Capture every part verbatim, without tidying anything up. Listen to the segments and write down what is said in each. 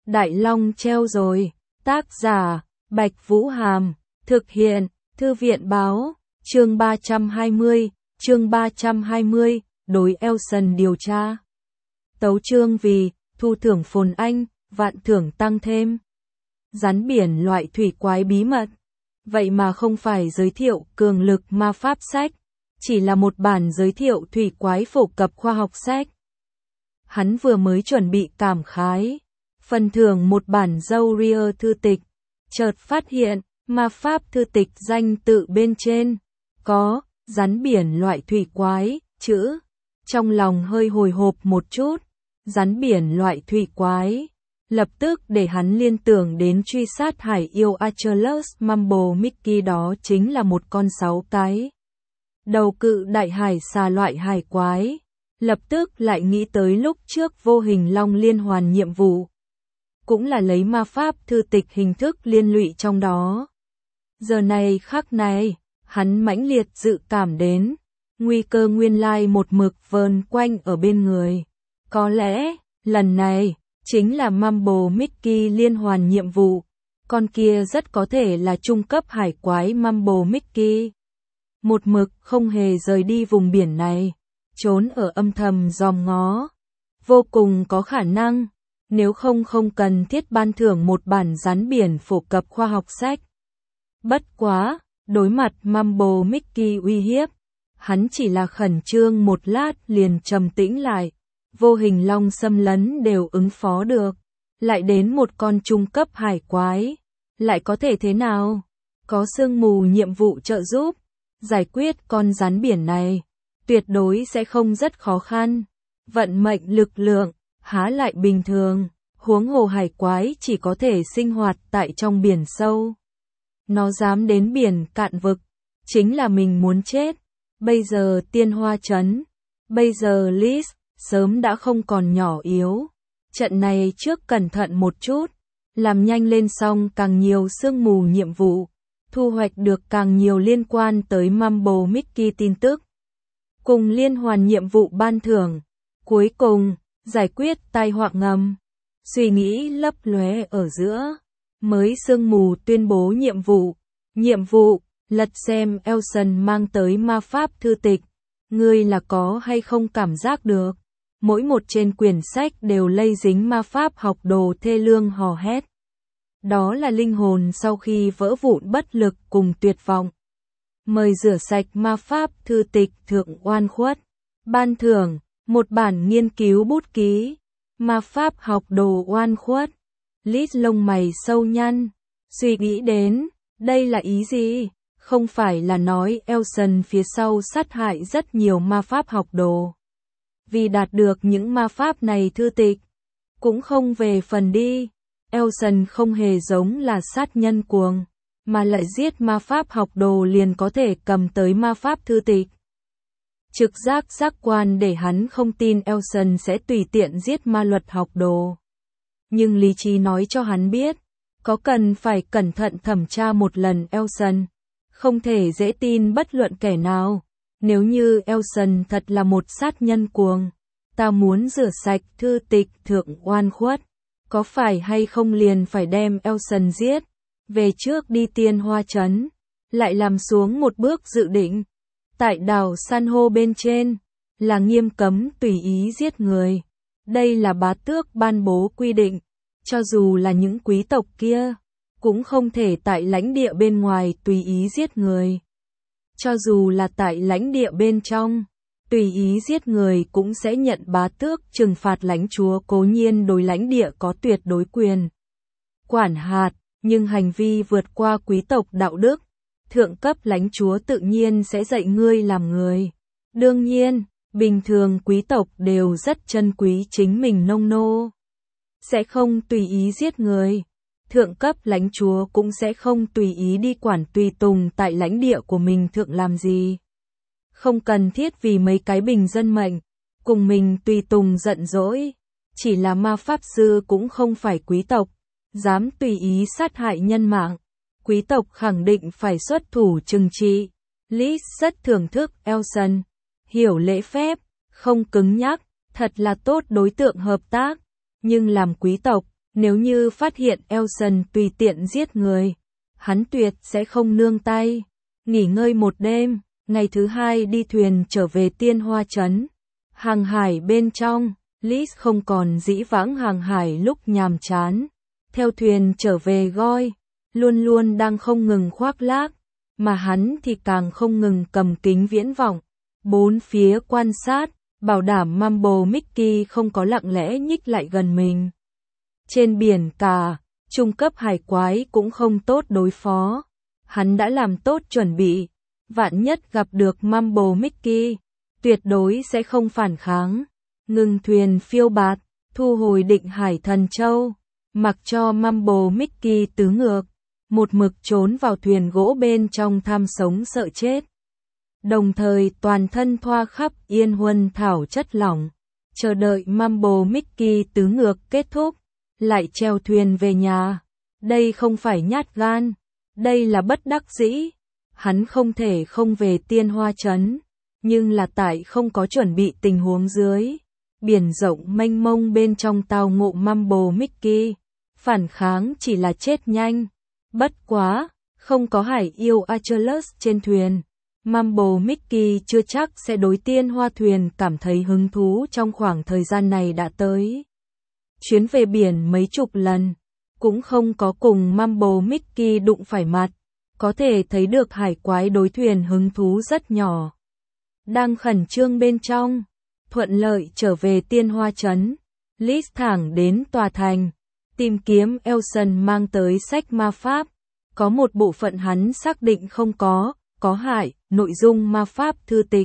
Đại Long treo rồi, tác giả, Bạch Vũ Hàm, thực hiện, Thư viện báo, chương ba trăm hai mươi, chương ba trăm hai mươi, đối Elson điều tra. Tấu chương vì, thu thưởng phồn anh, vạn thưởng tăng thêm. Rắn biển loại thủy quái bí mật. Vậy mà không phải giới thiệu cường lực ma pháp sách, chỉ là một bản giới thiệu thủy quái phổ cập khoa học sách. Hắn vừa mới chuẩn bị cảm khái, phần thưởng một bản Zaurier thư tịch, chợt phát hiện, ma pháp thư tịch danh tự bên trên, có, rắn biển loại thủy quái, chữ, trong lòng hơi hồi hộp một chút, rắn biển loại thủy quái, lập tức để hắn liên tưởng đến truy sát hải yêu Achilles Mumble Mickey, đó chính là một con sáu cái đầu cự đại hải xà loại hải quái, lập tức lại nghĩ tới lúc trước vô hình long liên hoàn nhiệm vụ, cũng là lấy ma pháp thư tịch hình thức liên lụy trong đó. Giờ này khắc này, hắn mãnh liệt dự cảm đến, nguy cơ nguyên lai một mực vờn quanh ở bên người. Có lẽ, lần này, chính là Mumble Mickey liên hoàn nhiệm vụ, con kia rất có thể là trung cấp hải quái Mumble Mickey. Một mực không hề rời đi vùng biển này, trốn ở âm thầm dòm ngó. Vô cùng có khả năng, nếu không không cần thiết ban thưởng một bản rắn biển phổ cập khoa học sách. Bất quá, đối mặt Mumble Mickey uy hiếp, hắn chỉ là khẩn trương một lát liền trầm tĩnh lại. Vô hình long xâm lấn đều ứng phó được, lại đến một con trung cấp hải quái, lại có thể thế nào? Có sương mù nhiệm vụ trợ giúp, giải quyết con rắn biển này, tuyệt đối sẽ không rất khó khăn. Vận mệnh lực lượng, há lại bình thường, huống hồ hải quái chỉ có thể sinh hoạt tại trong biển sâu. Nó dám đến biển cạn vực, chính là mình muốn chết. Bây giờ tiên hoa trấn, bây giờ Liz, sớm đã không còn nhỏ yếu. Trận này trước cẩn thận một chút, làm nhanh lên xong càng nhiều sương mù nhiệm vụ, thu hoạch được càng nhiều liên quan tới Mumble Mickey tin tức. Cùng liên hoàn nhiệm vụ ban thưởng, cuối cùng, giải quyết tai họa ngầm. Suy nghĩ lấp lóe ở giữa, mới sương mù tuyên bố nhiệm vụ. Nhiệm vụ, lật xem Elson mang tới ma pháp thư tịch. Ngươi là có hay không cảm giác được? Mỗi một trên quyển sách đều lây dính ma pháp học đồ thê lương hò hét. Đó là linh hồn sau khi vỡ vụn bất lực cùng tuyệt vọng. Mời rửa sạch ma pháp thư tịch thượng oan khuất. Ban thưởng, một bản nghiên cứu bút ký. Ma pháp học đồ oan khuất. Lít lông mày sâu nhăn. Suy nghĩ đến, đây là ý gì? Không phải là nói Elson phía sau sát hại rất nhiều ma pháp học đồ. Vì đạt được những ma pháp này thư tịch, cũng không về phần đi. Elson không hề giống là sát nhân cuồng, mà lại giết ma pháp học đồ liền có thể cầm tới ma pháp thư tịch. Trực giác giác quan để hắn không tin Elson sẽ tùy tiện giết ma luật học đồ. Nhưng lý trí nói cho hắn biết, có cần phải cẩn thận thẩm tra một lần Elson. Không thể dễ tin bất luận kẻ nào. Nếu như Elson thật là một sát nhân cuồng, ta muốn rửa sạch thư tịch thượng oan khuất, có phải hay không liền phải đem Elson giết, về trước đi tiên hoa trấn, lại làm xuống một bước dự định. Tại đảo san hô bên trên, là nghiêm cấm tùy ý giết người. Đây là bá tước ban bố quy định, cho dù là những quý tộc kia, cũng không thể tại lãnh địa bên ngoài tùy ý giết người. Cho dù là tại lãnh địa bên trong, tùy ý giết người cũng sẽ nhận bá tước trừng phạt. Lãnh chúa cố nhiên đối lãnh địa có tuyệt đối quyền quản hạt, nhưng hành vi vượt qua quý tộc đạo đức, thượng cấp lãnh chúa tự nhiên sẽ dạy ngươi làm người. Đương nhiên, bình thường quý tộc đều rất trân quý chính mình nông nô, sẽ không tùy ý giết người. Thượng cấp lãnh chúa cũng sẽ không tùy ý đi quản tùy tùng tại lãnh địa của mình thượng làm gì. Không cần thiết vì mấy cái bình dân mệnh, cùng mình tùy tùng giận dỗi. Chỉ là ma pháp sư cũng không phải quý tộc, dám tùy ý sát hại nhân mạng. Quý tộc khẳng định phải xuất thủ trừng trị. Liz rất thưởng thức Elson, hiểu lễ phép, không cứng nhắc, thật là tốt đối tượng hợp tác. Nhưng làm quý tộc, Nếu như phát hiện Elson tùy tiện giết người, hắn tuyệt sẽ không nương tay. Nghỉ ngơi một đêm, ngày thứ hai đi thuyền trở về Tiên Hoa Trấn. Hàng hải bên trong, Liz không còn dĩ vãng hàng hải lúc nhàm chán. Theo thuyền trở về Goi, luôn luôn đang không ngừng khoác lác, mà hắn thì càng không ngừng cầm kính viễn vọng. Bốn phía quan sát, bảo đảm Mambo Mickey không có lặng lẽ nhích lại gần mình. Trên biển cả, trung cấp hải quái cũng không tốt đối phó. Hắn đã làm tốt chuẩn bị, vạn nhất gặp được Mambo Mickey, tuyệt đối sẽ không phản kháng. Ngừng thuyền phiêu bạt, thu hồi Định Hải Thần Châu, mặc cho Mambo Mickey tứ ngược, một mực trốn vào thuyền gỗ bên trong tham sống sợ chết. Đồng thời toàn thân thoa khắp yên huân thảo chất lỏng, chờ đợi Mambo Mickey tứ ngược kết thúc, lại chèo thuyền về nhà. Đây không phải nhát gan, đây là bất đắc dĩ. Hắn không thể không về Tiên Hoa Trấn, nhưng là tại không có chuẩn bị tình huống dưới. Biển rộng mênh mông bên trong tao ngộ Mambo Mickey, phản kháng chỉ là chết nhanh. Bất quá, không có hải yêu Achilles trên thuyền, Mambo Mickey chưa chắc sẽ đối Tiên Hoa thuyền cảm thấy hứng thú trong khoảng thời gian này đã tới. Chuyến về biển mấy chục lần, cũng không có cùng Mambo Mickey đụng phải mặt, có thể thấy được hải quái đối thuyền hứng thú rất nhỏ. Đang khẩn trương bên trong, thuận lợi trở về Tiên Hoa Trấn, Liz thẳng đến tòa thành, tìm kiếm Elson mang tới sách ma pháp. Có một bộ phận hắn xác định không có, có hại, nội dung ma pháp thư tịch.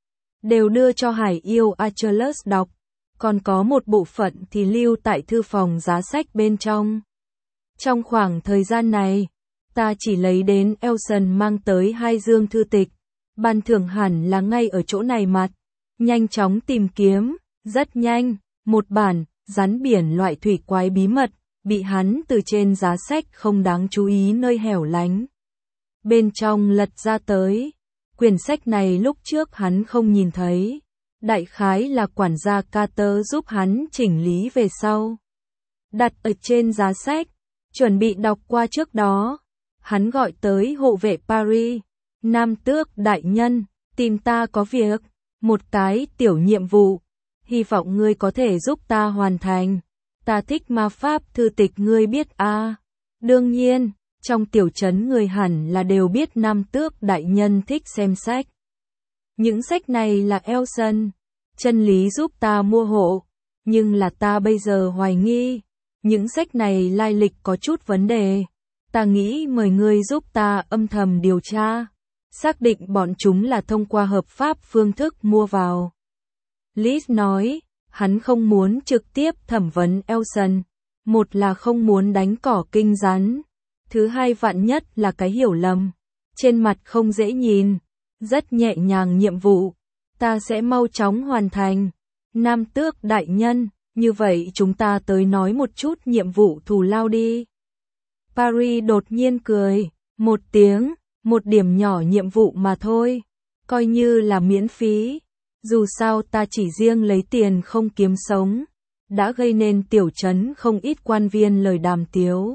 Đều đưa cho hải yêu Achilles đọc, còn có một bộ phận thì lưu tại thư phòng giá sách bên trong. Trong khoảng thời gian này, ta chỉ lấy đến Elson mang tới hai dương thư tịch, ban thưởng hẳn là ngay ở chỗ này mặt. Nhanh chóng tìm kiếm, rất nhanh, một bản, rắn biển loại thủy quái bí mật, bị hắn từ trên giá sách không đáng chú ý nơi hẻo lánh. Bên trong lật ra tới, quyển sách này lúc trước hắn không nhìn thấy, đại khái là quản gia Carter giúp hắn chỉnh lý về sau. Đặt ở trên giá sách, chuẩn bị đọc qua trước đó, hắn gọi tới hộ vệ Paris, Nam Tước đại nhân, tìm ta có việc, một cái tiểu nhiệm vụ, hy vọng ngươi có thể giúp ta hoàn thành. Ta thích ma pháp thư tịch ngươi biết a. À. Đương nhiên, trong tiểu trấn người hẳn là đều biết Nam Tước đại nhân thích xem sách. Những sách này là Elson, chân lý giúp ta mua hộ, nhưng là ta bây giờ hoài nghi, những sách này lai lịch có chút vấn đề. Ta nghĩ mời ngươi giúp ta âm thầm điều tra, xác định bọn chúng là thông qua hợp pháp phương thức mua vào. Liz nói, hắn không muốn trực tiếp thẩm vấn Elson, một là không muốn đánh cỏ kinh rắn, thứ hai vạn nhất là cái hiểu lầm, trên mặt không dễ nhìn, rất nhẹ nhàng nhiệm vụ, ta sẽ mau chóng hoàn thành. Nam Tước đại nhân, như vậy chúng ta tới nói một chút nhiệm vụ thù lao đi. Paris đột nhiên cười, một tiếng, một điểm nhỏ nhiệm vụ mà thôi, coi như là miễn phí. Dù sao ta chỉ riêng lấy tiền không kiếm sống, đã gây nên tiểu trấn không ít quan viên lời đàm tiếu.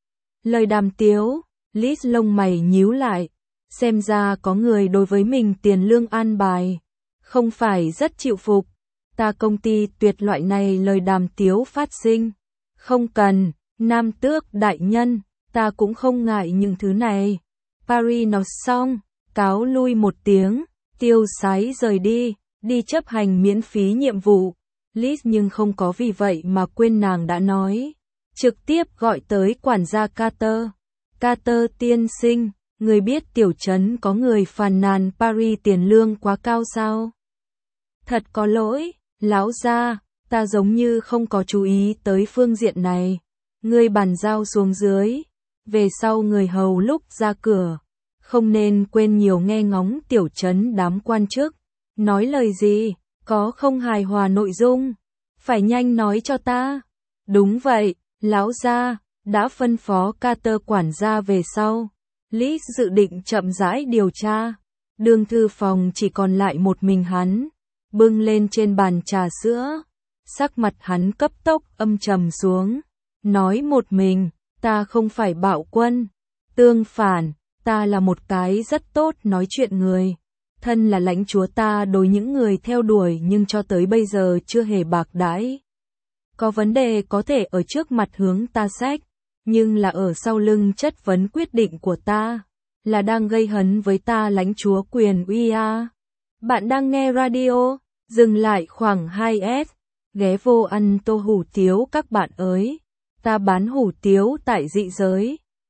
Lời đàm tiếu, Liz lông mày nhíu lại, xem ra có người đối với mình tiền lương an bài, không phải rất chịu phục. Ta công ty tuyệt loại này lời đàm tiếu phát sinh, không cần, Nam Tước đại nhân, ta cũng không ngại những thứ này. Paris nói xong, cáo lui một tiếng, tiêu sái rời đi. Đi chấp hành miễn phí nhiệm vụ. Liz nhưng không có vì vậy mà quên nàng đã nói. Trực tiếp gọi tới quản gia Carter. Carter tiên sinh, người biết tiểu trấn có người phàn nàn Paris tiền lương quá cao sao? Thật có lỗi, lão gia, ta giống như không có chú ý tới phương diện này. Người bàn giao xuống dưới. Về sau người hầu lúc ra cửa, không nên quên nhiều nghe ngóng tiểu trấn đám quan chức. Nói lời gì, có không hài hòa nội dung, phải nhanh nói cho ta. Đúng vậy, lão gia, đã phân phó Carter quản gia về sau. Liz dự định chậm rãi điều tra. Đường thư phòng chỉ còn lại một mình hắn, bưng lên trên bàn trà sữa. Sắc mặt hắn cấp tốc âm trầm xuống. nói một mình, ta không phải bạo quân. Tương phản, ta là một cái rất tốt nói chuyện người. Thân là lãnh chúa ta đối những người theo đuổi nhưng cho tới bây giờ chưa hề bạc đãi. Có vấn đề có thể ở trước mặt hướng ta xách, nhưng là ở sau lưng chất vấn quyết định của ta, là đang gây hấn với ta lãnh chúa quyền uy a. Bạn đang nghe radio, dừng lại khoảng hai s, ghé vô ăn tô hủ tiếu các bạn ơi. Ta bán hủ tiếu tại dị giới,